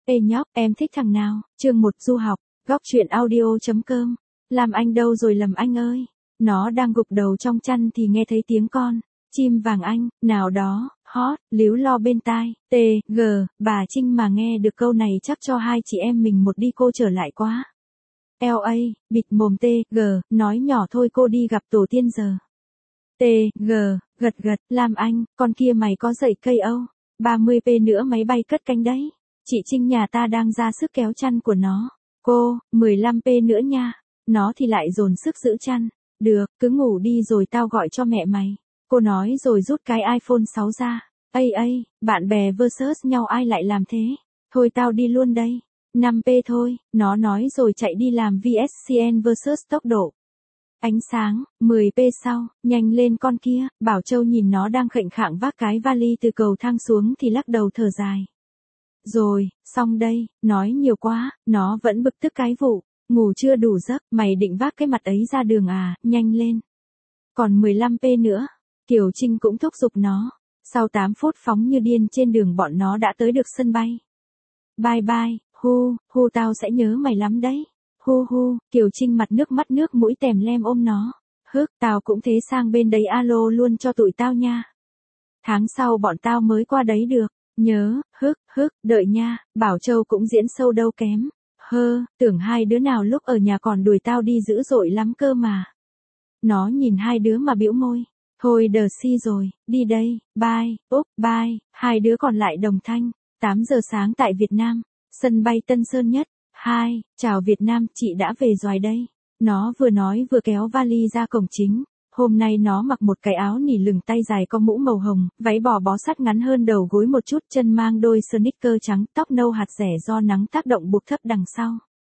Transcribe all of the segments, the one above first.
Ê nhóc, em thích thằng nào? Chương 1 du học, góc truyện audio.com. Làm Anh đâu rồi Lầm Anh ơi? Nó đang gục đầu trong chăn thì nghe thấy tiếng con chim vàng Anh, nào đó, hót, líu lo bên tai. Bà Trinh mà nghe được câu này chắc cho hai chị em mình một đi cô trở lại quá. LA, bịt mồm nói nhỏ thôi cô đi gặp tổ tiên giờ. Gật, Lam Anh, con kia mày có dậy cây âu, 30p nữa máy bay cất cánh đấy. Chị Trinh nhà ta đang ra sức kéo chăn của nó. Cô, 15p nữa nha. Nó thì lại dồn sức giữ chăn. Được, cứ ngủ đi rồi tao gọi cho mẹ mày. Cô nói rồi rút cái iPhone 6 ra. Ây, bạn bè versus nhau ai lại làm thế? Thôi tao đi luôn đây. 5p thôi, nó nói rồi chạy đi làm VSCN versus tốc độ. Ánh sáng, 10p sau, nhanh lên con kia. Bảo Châu nhìn nó đang khệnh khạng vác cái vali từ cầu thang xuống thì lắc đầu thở dài. Rồi, xong đây, nói nhiều quá, nó vẫn bực tức cái vụ, ngủ chưa đủ giấc, mày định vác cái mặt ấy ra đường à, nhanh lên. Còn 15p nữa, Kiều Trinh cũng thúc giục nó. Sau 8 phút phóng như điên trên đường bọn nó đã tới được sân bay. Bye, hu tao sẽ nhớ mày lắm đấy. Hu, Kiều Trinh mặt nước mắt nước mũi tèm lem ôm nó. Tao cũng thế sang bên đấy alo luôn cho tụi tao nha. Tháng sau bọn tao mới qua đấy được. Nhớ, đợi nha, Bảo Châu cũng diễn sâu đâu kém. Tưởng hai đứa nào lúc ở nhà còn đuổi tao đi dữ dội lắm cơ mà. Nó nhìn hai đứa mà bĩu môi. Thôi đờ si rồi, đi đây, bye. Hai đứa còn lại đồng thanh. 8 giờ sáng tại Việt Nam, sân bay Tân Sơn Nhất. Chào Việt Nam, chị đã về rồi đây. Nó vừa nói vừa kéo vali ra cổng chính. Hôm nay nó mặc một cái áo nỉ lửng tay dài có mũ màu hồng, váy bò bó sát ngắn hơn đầu gối một chút, chân mang đôi sneaker trắng, tóc nâu hạt rẻ do nắng tác động buộc thấp đằng sau.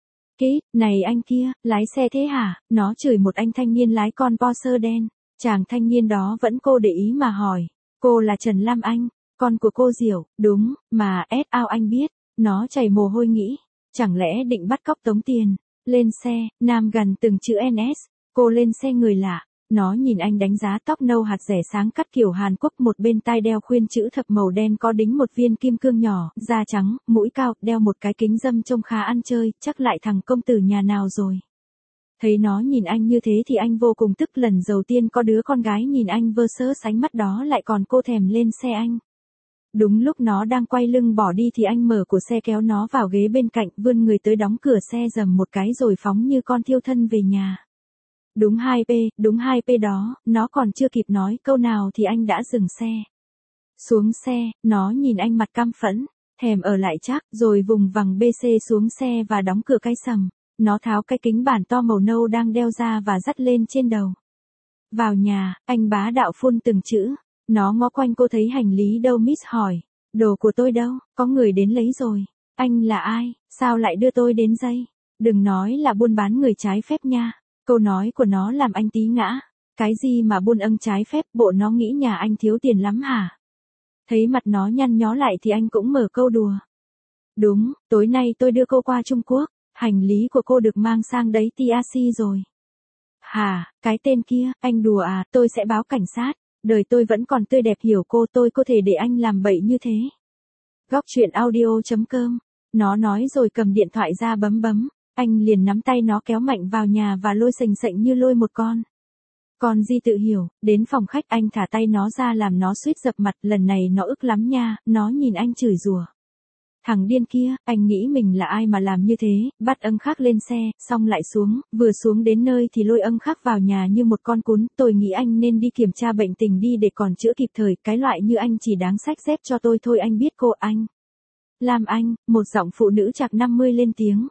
Này anh kia, lái xe thế hả? Nó chửi một anh thanh niên lái con Porsche đen. Chàng thanh niên đó vẫn cô để ý mà hỏi. Cô là Trần Lam Anh, con của cô Diểu, đúng, mà sao anh biết? Nó chảy mồ hôi nghĩ. Chẳng lẽ định bắt cóc tống tiền? Lên xe, nam gần từng chữ NS. Cô lên xe người lạ. Nó nhìn anh đánh giá tóc nâu hạt rẻ sáng cắt kiểu Hàn Quốc, một bên tai đeo khuyên chữ thập màu đen có đính một viên kim cương nhỏ, da trắng, mũi cao, đeo một cái kính râm trông khá ăn chơi, chắc lại thằng công tử nhà nào rồi. Thấy nó nhìn anh như thế thì anh vô cùng tức, lần đầu tiên có đứa con gái nhìn anh versus ánh mắt đó lại còn cô thèm lên xe anh. Đúng lúc nó đang quay lưng bỏ đi thì anh mở cửa xe kéo nó vào ghế bên cạnh, vươn người tới đóng cửa xe rầm một cái rồi phóng như con thiêu thân về nhà. Đúng 2p đó, nó còn chưa kịp nói câu nào thì anh đã dừng xe. Xuống xe, nó nhìn anh mặt căm phẫn, thèm ở lại chắc, rồi vùng vằng BC xuống xe và đóng cửa cái sầm. Nó tháo cái kính bản to màu nâu đang đeo ra và dắt lên trên đầu. Vào nhà, anh bá đạo phun từng chữ. Nó ngó quanh cô thấy hành lý đâu Miss hỏi. Đồ của tôi đâu, có người đến lấy rồi. Anh là ai, sao lại đưa tôi đến đây? Đừng nói là buôn bán người trái phép nha. Câu nói của nó làm anh tí ngã. Cái gì mà buôn âng trái phép, bộ nó nghĩ nhà anh thiếu tiền lắm hả? Thấy mặt nó nhăn nhó lại thì anh cũng mở câu đùa. Đúng, tối nay tôi đưa cô qua Trung Quốc. Hành lý của cô được mang sang đấy TRC rồi. Hả, cái tên kia, anh đùa à, tôi sẽ báo cảnh sát. Đời tôi vẫn còn tươi đẹp hiểu cô, tôi có thể để anh làm bậy như thế. Góc truyện audio.com. Nó nói rồi cầm điện thoại ra bấm. Anh liền nắm tay nó kéo mạnh vào nhà và lôi sềnh sệnh như lôi một con. Con Di tự hiểu, đến phòng khách anh thả tay nó ra làm nó suýt dập mặt, lần này nó ức lắm nha, nó nhìn anh chửi rủa. Thằng điên kia, anh nghĩ mình là ai mà làm như thế, bắt âng khắc lên xe, xong lại xuống, vừa xuống đến nơi thì lôi âng khắc vào nhà như một con cún, tôi nghĩ anh nên đi kiểm tra bệnh tình đi để còn chữa kịp thời, cái loại như anh chỉ đáng xách dép cho tôi thôi anh biết cô anh. Lam Anh, một giọng phụ nữ chạc 50 lên tiếng.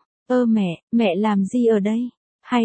Mẹ làm gì ở đây? Hay,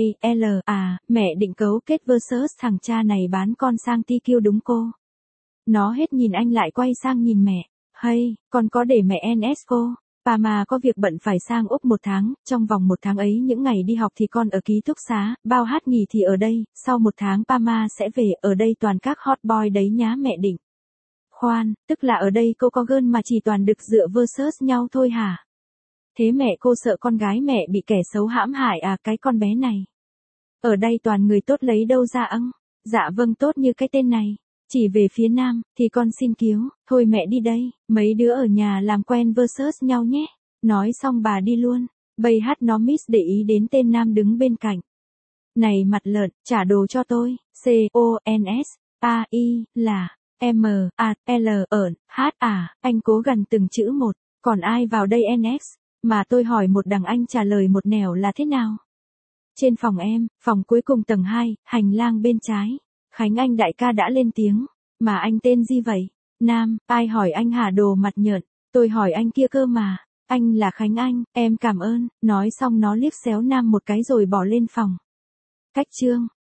mẹ định cấu kết versus thằng cha này bán con sang TQ đúng cô? Nó hết nhìn anh lại quay sang nhìn mẹ. Hay, con có để mẹ NS cô? Bà mà có việc bận phải sang Úc 1 tháng, trong vòng 1 tháng ấy những ngày đi học thì con ở ký túc xá, bao hát nghỉ thì ở đây, sau 1 tháng Pama sẽ về, ở đây toàn các hot boy đấy nhá mẹ định. Khoan, tức là ở đây cô có gơn mà chỉ toàn được dựa versus nhau thôi hả? Thế mẹ cô sợ con gái mẹ bị kẻ xấu hãm hại à cái con bé này? Ở đây toàn người tốt lấy đâu ra âng? Dạ vâng tốt như cái tên này. Chỉ về phía nam, thì con xin cứu, thôi mẹ đi đây, mấy đứa ở nhà làm quen versus nhau nhé. Nói xong bà đi luôn. Bây hát nó miss để ý đến tên nam đứng bên cạnh. Này mặt lợn, trả đồ cho tôi. C-O-N-S-A-I, là, M-A-L, H à, anh cố gần từng chữ một. Còn ai vào đây NX? Mà tôi hỏi một đằng anh trả lời một nẻo là thế nào? Trên phòng em, phòng cuối cùng tầng 2, hành lang bên trái. Khánh Anh đại ca đã lên tiếng. Mà anh tên gì vậy? Nam, ai hỏi anh hả đồ mặt nhợt? Tôi hỏi anh kia cơ mà. Anh là Khánh Anh, em cảm ơn. Nói xong nó liếc xéo Nam một cái rồi bỏ lên phòng. Cách chương.